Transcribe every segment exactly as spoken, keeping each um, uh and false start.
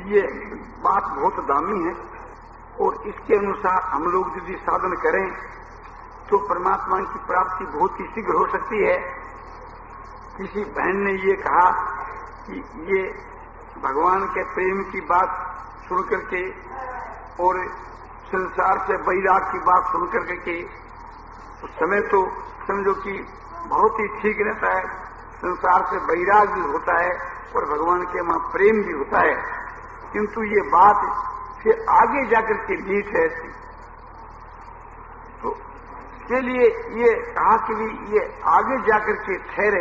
ये बात बहुत दामी है और इसके अनुसार हम लोग यदि साधन करें तो परमात्मा की प्राप्ति बहुत ही शीघ्र हो सकती है। किसी बहन ने ये कहा कि ये भगवान के प्रेम की बात सुन करके और संसार से वैराग की बात सुन करके उस समय तो समझो कि बहुत ही ठीक रहता है, संसार से वैराग भी होता है और भगवान के वहां प्रेम भी होता है, किंतु ये बात फिर आगे जाकर के नीच है। तो इसके लिए ये कहा कि भी ये आगे जाकर के ठहरे,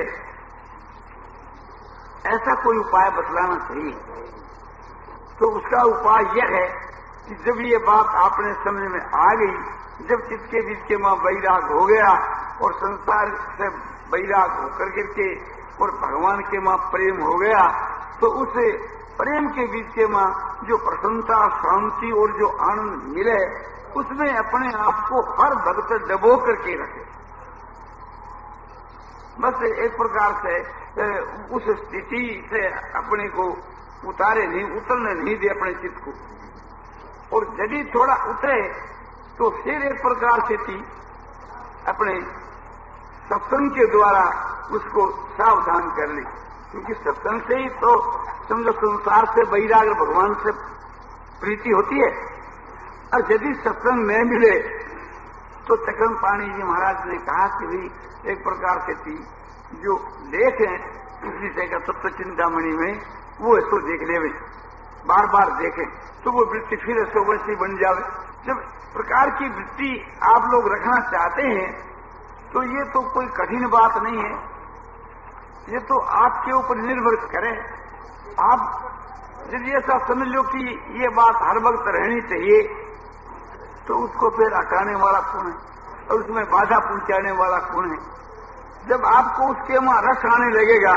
ऐसा कोई उपाय बतलाना चाहिए। तो उसका उपाय यह है कि जब ये बात आपने समझ में आ गई, जब चित्त के बीच के वहां वैराग हो गया और संसार से वैराग होकर के और भगवान के वहां प्रेम हो गया, तो उस प्रेम के बीच के वहां जो प्रसन्नता, शांति और जो आनंद मिले, उसमें अपने आप को हर भक्त डबो करके रखे। बस एक प्रकार से उस स्थिति से अपने को उतारे नहीं, उतरने नहीं दे अपने चित्त को, और यदि थोड़ा उतरे तो फिर एक प्रकार से थी अपने सत्संग के द्वारा उसको सावधान कर ली, क्योंकि सत्संग से ही तो समझो संसार से वैराग भगवान से प्रीति होती है। और यदि सत्संग न मिले तो चक्रम पाणी जी महाराज ने कहा कि भी एक प्रकार से थी जो देखें उस विषय का तत्व चिंतामणि में वो ऐसो देख ले, बार बार देखें तो वो वृत्ति फिर ऐसो वैसी बन जावे। जब प्रकार की वृत्ति आप लोग रखना चाहते हैं तो ये तो कोई कठिन बात नहीं है, ये तो आपके ऊपर निर्भर करे। आप यदि ऐसा समझ लो कि ये बात हर वक्त रहनी चाहिए तो उसको फिर हटाने वाला कौन है और उसमें बाधा पहुंचाने वाला कौन है। जब आपको उसके वहां रस आने लगेगा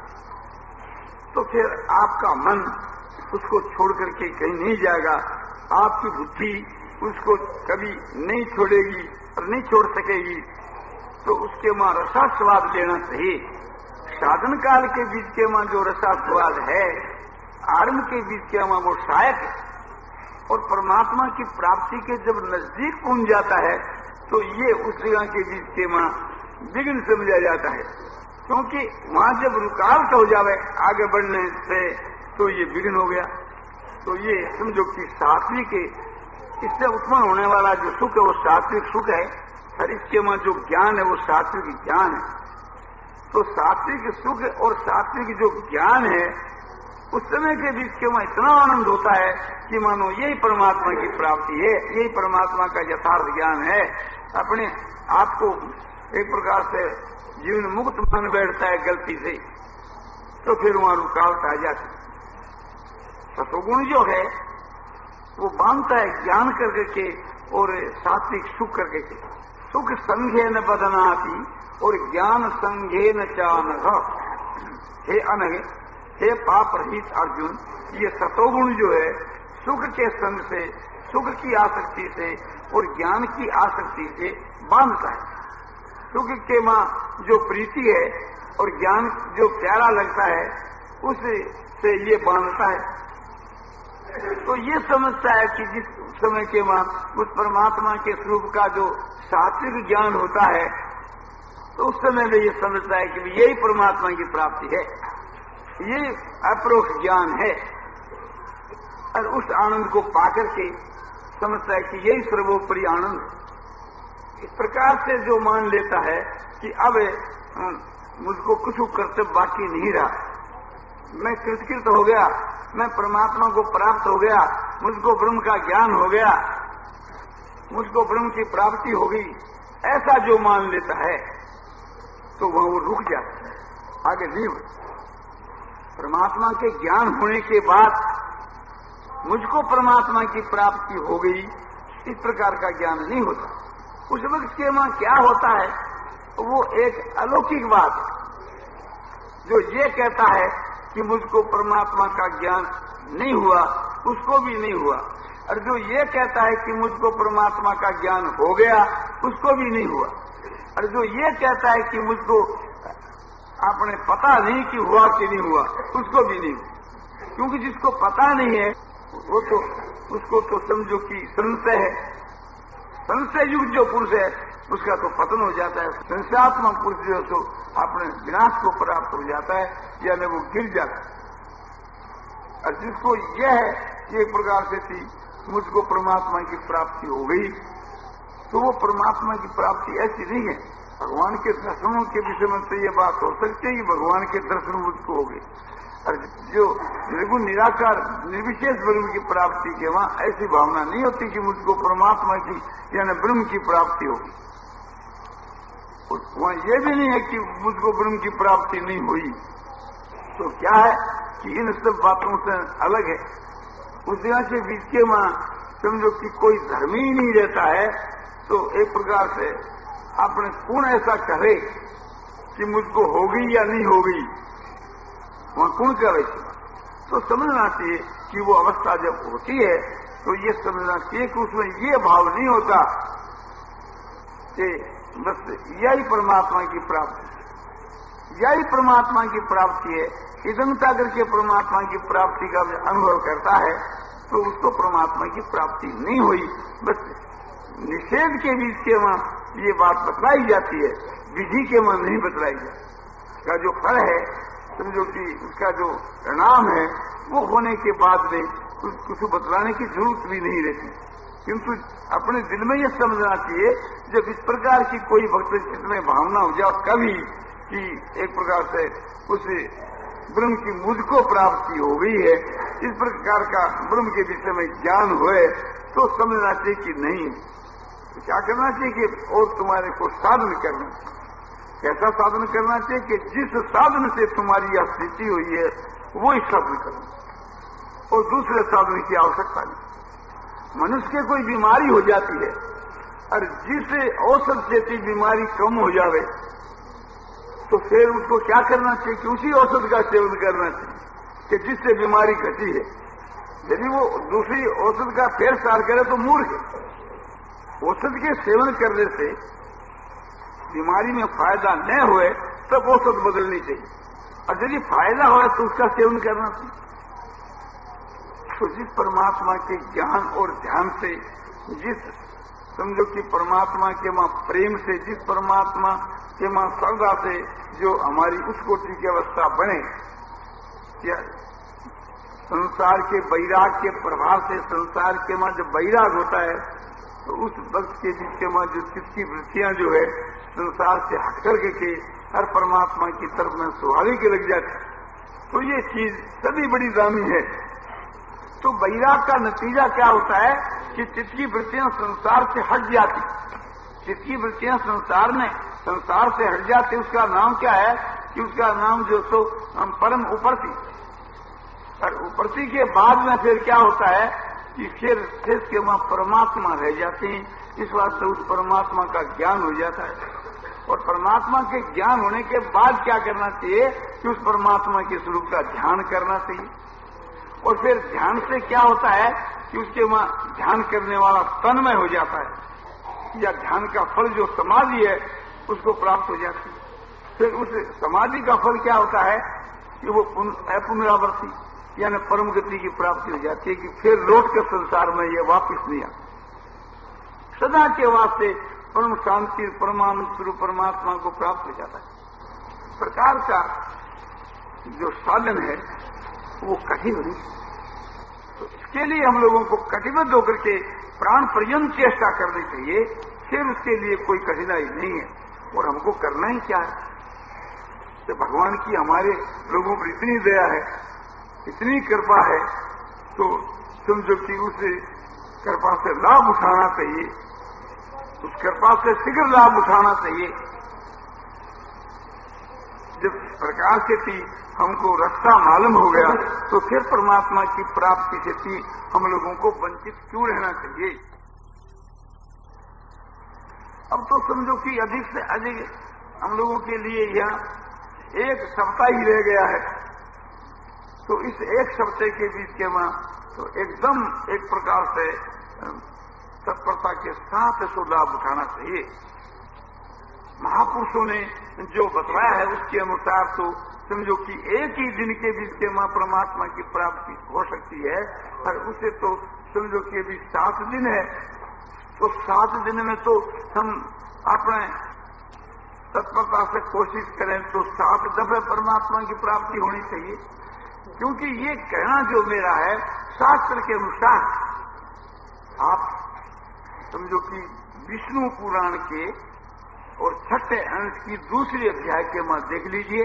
तो फिर आपका मन उसको छोड़ करके कहीं नहीं जाएगा, आपकी बुद्धि उसको कभी नहीं छोड़ेगी और नहीं छोड़ सकेगी। तो उसके वहां रसास्वाद लेना चाहिए। साधन काल के बीच के वहां जो रसास्वाद है, आरंभ के बीच के वहां वो सहायक है, और परमात्मा की प्राप्ति के जब नजदीक पहुंच जाता है तो ये उस जगह के बीच के वहां विघ्न समझा जाता है, क्योंकि वहां जब रुकावट हो जावे आगे बढ़ने से तो ये विघ्न हो गया। तो ये समझो कि सात्विक इससे उत्पन्न होने वाला जो सुख है वो सात्विक सुख है, और इसके वहां जो ज्ञान है वो सात्विक ज्ञान है। तो सात्विक सुख और सात्विक जो ज्ञान है उस समय के बीच के वहां इतना आनंद होता है कि मानो यही परमात्मा की प्राप्ति है, यही परमात्मा का यथार्थ ज्ञान है। अपने आप को एक प्रकार से जीवन मुक्त मान बैठता है गलती से, तो फिर वहां रुकावट आ जाती। सतोगुण जो है वो बांधता है ज्ञान करके के और सात्विक सुख करके के। सुख संघे न बदनाती और ज्ञान संघे न चानघ। हे अनघ, हे पाप रहित अर्जुन, ये सतोगुण जो है सुख के संग से, सुख की आसक्ति से और ज्ञान की आसक्ति से बांधता है। सुख के मां जो प्रीति है और ज्ञान जो प्यारा लगता है उससे ये बांधता है। तो ये समझता है कि जिस समय के मां उस परमात्मा के स्वरूप का जो सात्विक ज्ञान होता है तो उस समय में ये समझता है कि यही परमात्मा की प्राप्ति है, ये अपरोक्ष ज्ञान है, और उस आनंद को पाकर के समझता है कि यही सर्वोपरि आनंद है। इस प्रकार से जो मान लेता है कि अब मुझको कुछ कर्तव्य बाकी नहीं रहा, मैं कृतकृत हो गया, मैं परमात्मा को प्राप्त हो गया, मुझको ब्रह्म का ज्ञान हो गया, मुझको ब्रह्म की प्राप्ति हो गई, ऐसा जो मान लेता है तो वह वो रुक जाता है, आगे नहीं होता। परमात्मा के ज्ञान होने के बाद मुझको परमात्मा की प्राप्ति हो गई, इस प्रकार का ज्ञान नहीं होता। उस वक्त के वहां क्या होता है वो एक अलौकिक बात, जो ये कहता है कि मुझको परमात्मा का ज्ञान नहीं हुआ उसको भी नहीं हुआ, और जो ये कहता है कि मुझको परमात्मा का ज्ञान हो गया उसको भी नहीं हुआ, और जो ये कहता है कि मुझको आपने पता नहीं कि हुआ कि नहीं हुआ उसको भी नहीं हुआ। क्योंकि जिसको पता नहीं है वो तो उसको तो समझो कि संशय है। संशय युक्त जो पुरुष है उसका तो पतन हो जाता है। संशयात्मक पुरुष जो है तो अपने विनाश को प्राप्त हो जाता है, यानी वो गिर जाता है। और जिसको यह है एक प्रकार से थी मुझको परमात्मा की प्राप्ति हो गई, तो वो परमात्मा की प्राप्ति ऐसी नहीं है। भगवान के दर्शनों के विषय में तो ये बात हो सकती है कि भगवान के दर्शन मुझको हो गए, और जो निर्गुण निराकार निर्विशेष ब्रह्म की प्राप्ति के वहां ऐसी भावना नहीं होती कि मुझको परमात्मा की यानी ब्रह्म की प्राप्ति होगी। वहां ये भी नहीं है कि मुझको ब्रह्म की प्राप्ति नहीं हुई। तो क्या है कि इन सब बातों से अलग है। उस यहाँ से बीच के वहां समझो कि कोई धर्म ही नहीं रहता है, तो एक प्रकार से आपने कौन ऐसा करे कि मुझको होगी या नहीं होगी, वहां कौन करे? तो समझना चाहिए कि वो अवस्था जब होती है तो ये समझना चाहिए कि उसमें ये भाव नहीं होता कि बस यही परमात्मा की प्राप्ति, यही परमात्मा की प्राप्ति है। इदमता करके परमात्मा की प्राप्ति का अनुभव करता है तो उसको परमात्मा की प्राप्ति नहीं हुई। बस निषेध के बीच के वहां ये बात बतलाई जाती है, विधि के वहां नहीं बतलाई जाती। उसका जो फल है समझो कि उसका जो परिणाम है वो होने के बाद में कुछ बतलाने की जरूरत भी नहीं रहती। किंतु अपने दिल में ये समझना चाहिए जब इस प्रकार की कोई भक्त चित्त में भावना हो जाए कभी कि एक प्रकार से उस ब्रह्म की मुझको प्राप्ति हो गई है, इस प्रकार का ब्रह्म के विषय में ज्ञान हुए, तो समझना चाहिए कि नहीं। तो क्या करना चाहिए कि और तुम्हारे को साधन करना चाहिए। कैसा साधन करना चाहिए कि जिस साधन से तुम्हारी यह स्थिति हुई है वो ही साधन करना, और दूसरे साधन की आवश्यकता नहीं। मनुष्य के कोई बीमारी हो जाती है और जिसे औषध से बीमारी कम हो जावे तो फिर उसको क्या करना चाहिए कि उसी औषध का सेवन करना चाहिए कि जिससे बीमारी घटी है। यदि वो दूसरी औषध का फेर सार करे तो मूर्ख है। औषध के सेवन करने से बीमारी में फायदा न हुए तब औषध बदलनी चाहिए, और यदि फायदा हो तो उसका सेवन करना चाहिए। तो जिस परमात्मा के ज्ञान और ध्यान से, जिस समझो कि परमात्मा के मां प्रेम से, जिस परमात्मा के मां श्रद्धा से जो हमारी उस कोटि की अवस्था बने, क्या संसार के वैराग के प्रभाव से संसार के मां जब वैराग होता है तो उस वक्त के बीच के मां जो चित्त की वृत्तियां जो है संसार से हटकर के हर परमात्मा की तरफ में स्वाभाविक लग जाती, तो ये चीज सभी बड़ी दामी है। तो वैराग का नतीजा क्या होता है कि चित्त की वृत्तियां संसार से हट जाती। चित्त की वृत्तियां संसार में संसार से हट जाती, उसका नाम क्या है कि उसका नाम जो सो हम परम उपरती। और उपरती के बाद में फिर क्या होता है कि फिर शेष के वहां परमात्मा रह जाते हैं। इस वास्ते उस परमात्मा का ज्ञान हो जाता है, और परमात्मा के ज्ञान होने के बाद क्या करना चाहिए कि उस परमात्मा के स्वरूप का ध्यान करना चाहिए। और फिर ध्यान से क्या होता है कि उसके वहां ध्यान करने वाला तन्मय हो जाता है, या ध्यान का फल जो समाधि है उसको प्राप्त हो जाती है। फिर उस समाधि का फल क्या होता है कि वो अपुनरावर्ती यानी परम गति की प्राप्ति हो जाती है, कि फिर लौट के संसार में ये वापिस नहीं आता। सदा के वास्ते परम शांति परमानंद स्वरूप परमात्मा को प्राप्त हो जाता है। प्रकार का जो साधन है वो कठिन नहीं, तो इसके लिए हम लोगों को कटिबद्ध होकर के प्राण पर्यंत चेष्टा करनी चाहिए। फिर उसके लिए कोई कठिनाई नहीं है, और हमको करना ही क्या है। तो भगवान की हमारे लोगों पर इतनी दया है, इतनी कृपा है, तो समझो कि उस कृपा से लाभ उठाना चाहिए, उस कृपा से शीघ्र लाभ उठाना चाहिए। जब प्रकार से थी हमको रास्ता मालूम हो गया तो फिर परमात्मा की प्राप्ति से थी हम लोगों को वंचित क्यों रहना चाहिए। अब तो समझो कि अधिक से अधिक हम लोगों के लिए यहाँ एक सप्ताह ही रह गया है, तो इस एक सप्ताह के बीच के वहां तो एकदम एक प्रकार से तत्परता के साथ इसको लाभ उठाना चाहिए। महापुरुषों ने जो बतलाया है उसके अनुसार तो समझो कि एक ही दिन के बीच के मां परमात्मा की प्राप्ति हो सकती है, और उसे तो समझो कि अभी सात दिन है, तो सात दिन में तो हम अपने तत्परता से कोशिश करें तो सात दफे परमात्मा की प्राप्ति होनी चाहिए। क्योंकि ये कहना जो मेरा है शास्त्र के अनुसार, आप समझो कि विष्णु पुराण के और छठे अंश की दूसरी अध्याय के वहां देख लीजिए,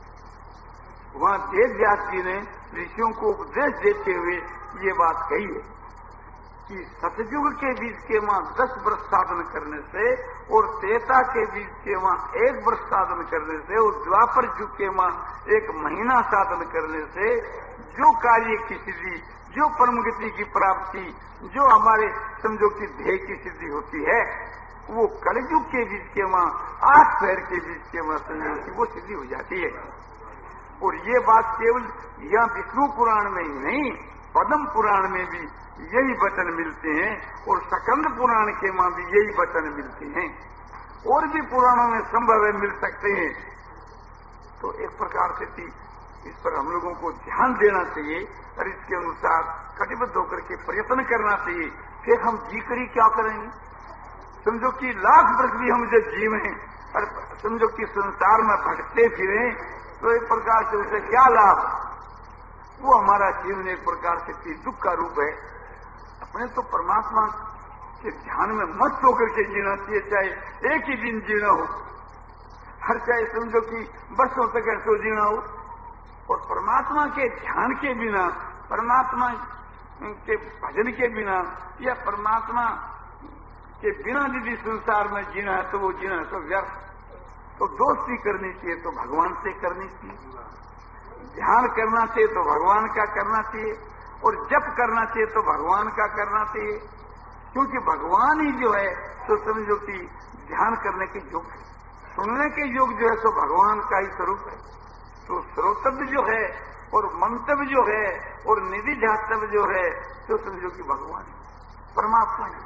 वहां वेद व्यास जी ने ऋषियों को उपदेश देते हुए ये बात कही है कि सतयुग के बीच के वहां दस वर्ष साधन करने से और त्रेता के बीच के वहां एक वर्ष साधन करने से और द्वापर युग के वहां एक महीना साधन करने से जो कार्य की सिद्धि, जो परम गति की प्राप्ति, जो हमारे समझो कि ध्येय की सिद्धि होती है, वो कलयुग के बीच के वहां आठ पैर के बीच के वहां समझो कि वो सिद्धि हो जाती है। और ये बात केवल यहाँ विष्णु पुराण में ही नहीं, पद्म पुराण में भी यही वचन मिलते हैं और सकंद पुराण के वहां भी यही वचन मिलते हैं, और भी पुराणों में संभव है मिल सकते हैं। तो एक प्रकार से थी, इस पर हम लोगों को ध्यान देना चाहिए और इसके अनुसार कटिबद्ध होकर के प्रयत्न करना चाहिए। फिर हम जी करी क्या करेंगे? समझो कि लाख वर्ष भी हम जब जीवें और समझो कि संसार में भटकते फिरें तो एक प्रकार से उसे क्या लाभ? वो हमारा जीवन एक प्रकार से दुख का रूप है। अपने तो परमात्मा के ध्यान में मस्त होकर के जीना चाहिए, चाहे एक ही दिन जीना हो, हर चाहे समझो कि वर्षों तक ऐसे जीना हो। और परमात्मा के ध्यान के बिना, परमात्मा के भजन के बिना या परमात्मा के बिना यदि संसार में जीना है तो वो जीना है तो व्यर्थ। तो दोस्ती करनी चाहिए तो भगवान से करनी चाहिए, ध्यान करना चाहिए तो भगवान का करना चाहिए, और जप करना चाहिए तो भगवान का करना चाहिए। क्योंकि भगवान ही जो है तो समझो कि ध्यान करने के योग है, सुनने के योग जो है तो भगवान का ही स्वरूप है। तो श्रोतव्य जो है और मंतव्य जो है और निधि ध्यातव्य जो है तो समझो कि भगवान परमात्मा है।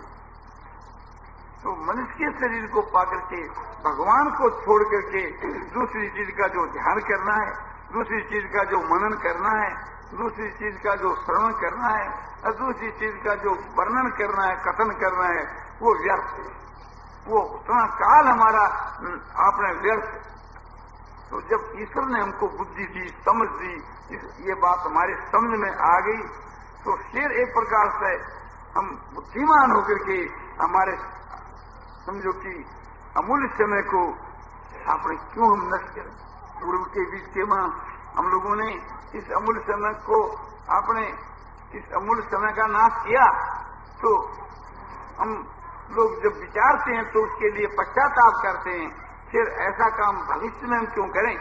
तो मनुष्य के शरीर को पाकर के भगवान को छोड़ करके दूसरी चीज का जो ध्यान करना है, दूसरी चीज का जो मनन करना है, दूसरी चीज का जो श्रवण करना है और दूसरी चीज का जो वर्णन करना है, कथन करना है, वो व्यर्थ है। वो उतना काल हमारा आपने व्यर्थ। तो जब ईश्वर ने हमको बुद्धि दी, समझ दी, ये बात हमारे समझ में आ गई, तो फिर एक प्रकार से हम बुद्धिमान होकर के हमारे समझो कि अमूल्य समय को आपने क्यों हम नष्ट करें? पूर्व के बीच के वहां हम लोगों ने इस अमूल्य समय को आपने इस अमूल्य समय का नाश किया, तो हम लोग जब विचारते हैं तो उसके लिए पश्चाताप करते हैं। फिर ऐसा काम भविष्य में हम क्यों करें?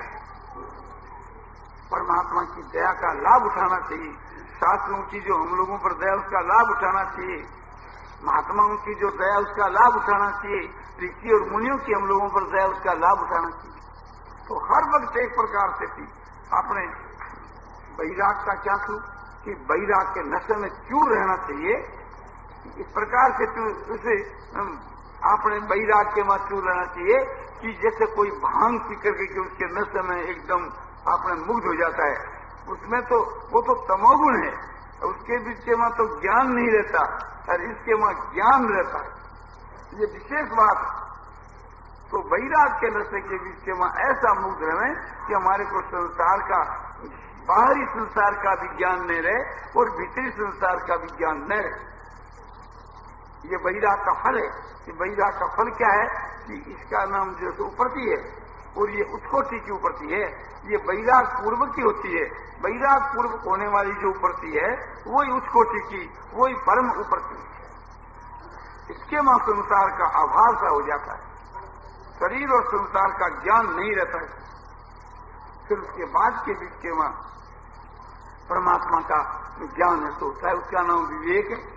परमात्मा की दया का लाभ उठाना चाहिए, शास्त्रों की जो हम लोगों पर दया उसका लाभ उठाना चाहिए, महात्माओं की जो दया उसका लाभ उठाना चाहिए, ऋषि और मुनियों की हम लोगों पर दया उसका लाभ उठाना चाहिए। तो हर वक्त एक प्रकार से थी आपने बैराग का क्या क्यों कि बैराग के नशे में क्यों रहना चाहिए, इस प्रकार से तो उसे आपने बैराग के वहां क्यों रहना चाहिए कि जैसे कोई भांग पी करके कि उसके नशे में एकदम आपने मुग्ध हो जाता है, उसमें तो वो तो तमोगुण है, उसके बीच के वहां तो ज्ञान नहीं रहता और इसके वहां ज्ञान रहता है। ये विशेष बात। तो बैराग के नशे के बीच के वहां ऐसा मुग्ध रहे कि हमारे को संसार का, बाहरी संसार का भी ज्ञान नहीं रहे और भीतरी संसार का भी ज्ञान नहीं रहे। ये बैराग का फल है। कि बैराग का फल क्या है कि इसका नाम जो है उपरती है और ये उत्कोटि की उपरती है। ये बैराग पूर्व की होती है। बैराग पूर्व होने वाली जो उपरती है वही उत्कोटि की, वही परम उपरती है। इसके वहां संसार का अभाव सा हो जाता है, शरीर और संसार का ज्ञान नहीं रहता है। फिर उसके बाद के बीच के वहां परमात्मा का ज्ञान है तो होता है, उसका नाम विवेक है,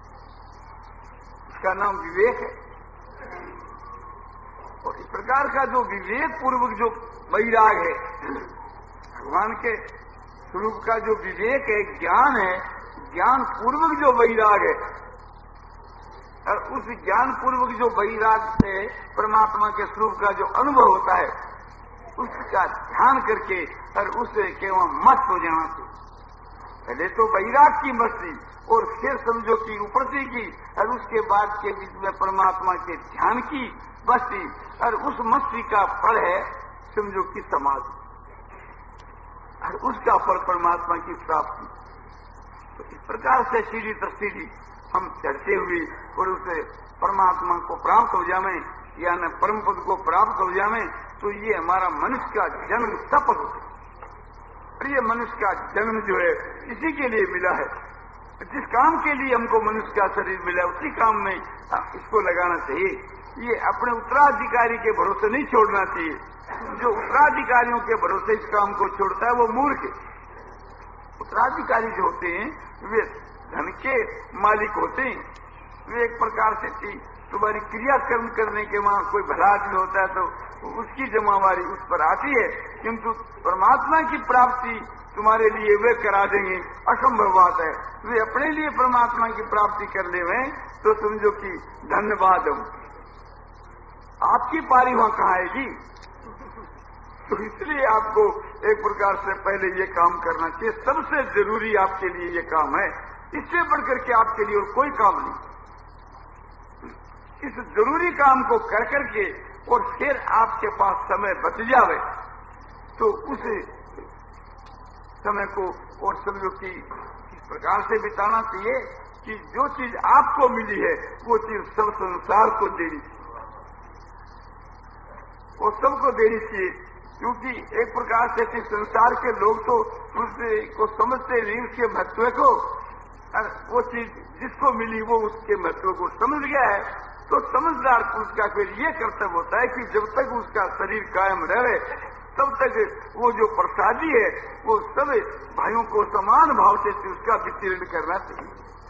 उसका नाम विवेक है। और इस प्रकार का जो विवेक पूर्वक जो बैराग है, भगवान के स्वरूप का जो विवेक है, ज्ञान है, ज्ञान पूर्वक जो बैराग है, और उस ज्ञान पूर्वक जो वैराग से परमात्मा के स्वरूप का जो अनुभव होता है उसका ध्यान करके और उससे केवल मस्त हो जाना चाहिए। पहले तो वैराग की मस्ती और फिर समझो कि उपरती की और उसके बाद के बीच में परमात्मा के ध्यान की मस्ती और उस मस्ती का फल है समझो कि समाधि और उसका फल परमात्मा की प्राप्ति। तो इस प्रकार से सीढ़ी तर सीढ़ी हम चढ़ते हुए और उसे परमात्मा को प्राप्त हो जावे या न परम पद को प्राप्त हो जावे तो ये हमारा मनुष्य का जन्म सफल हो। और ये मनुष्य का जन्म जो है इसी के लिए मिला है। जिस काम के लिए हमको मनुष्य का शरीर मिला उसी काम में इसको लगाना चाहिए। ये अपने उत्तराधिकारी के भरोसे नहीं छोड़ना चाहिए। जो उत्तराधिकारियों के भरोसे इस काम को छोड़ता है वो मूर्ख है। उत्तराधिकारी जो होते हैं वे धन के मालिक होते हैं। वे एक प्रकार से थी तुम्हारी क्रियाकर्म करने के वहां कोई भला आदमी होता है तो उसकी जमावारी उस पर आती है, किंतु परमात्मा की प्राप्ति तुम्हारे लिए वे करा देंगे असंभव बात है। वे अपने लिए परमात्मा की प्राप्ति कर ले वे तो समझो कि धन्यवाद हम आपकी पारी वहां कहाँ आएगी। तो इसलिए आपको एक प्रकार से पहले ये काम करना चाहिए। सबसे जरूरी आपके लिए ये काम है, इससे बढ़कर के आपके लिए और कोई काम नहीं। इस जरूरी काम को कर करके और फिर आपके पास समय बच जावे तो उस समय को और समझो कि इस प्रकार से बिताना चाहिए कि जो चीज आपको मिली है वो चीज सब संसार को देनी चाहिए, वो सबको देनी चाहिए। क्योंकि एक प्रकार से कि संसार के लोग तो उसको समझते नहीं उसके महत्व को, और वो चीज जिसको मिली वो उसके महत्व को समझ गया है। तो समझदार पुरुष का फिर ये कर्तव्य होता है कि जब तक उसका शरीर कायम रहे तब तक वो जो प्रसादी है वो सब भाइयों को समान भाव से उसका वितरण करना चाहिए।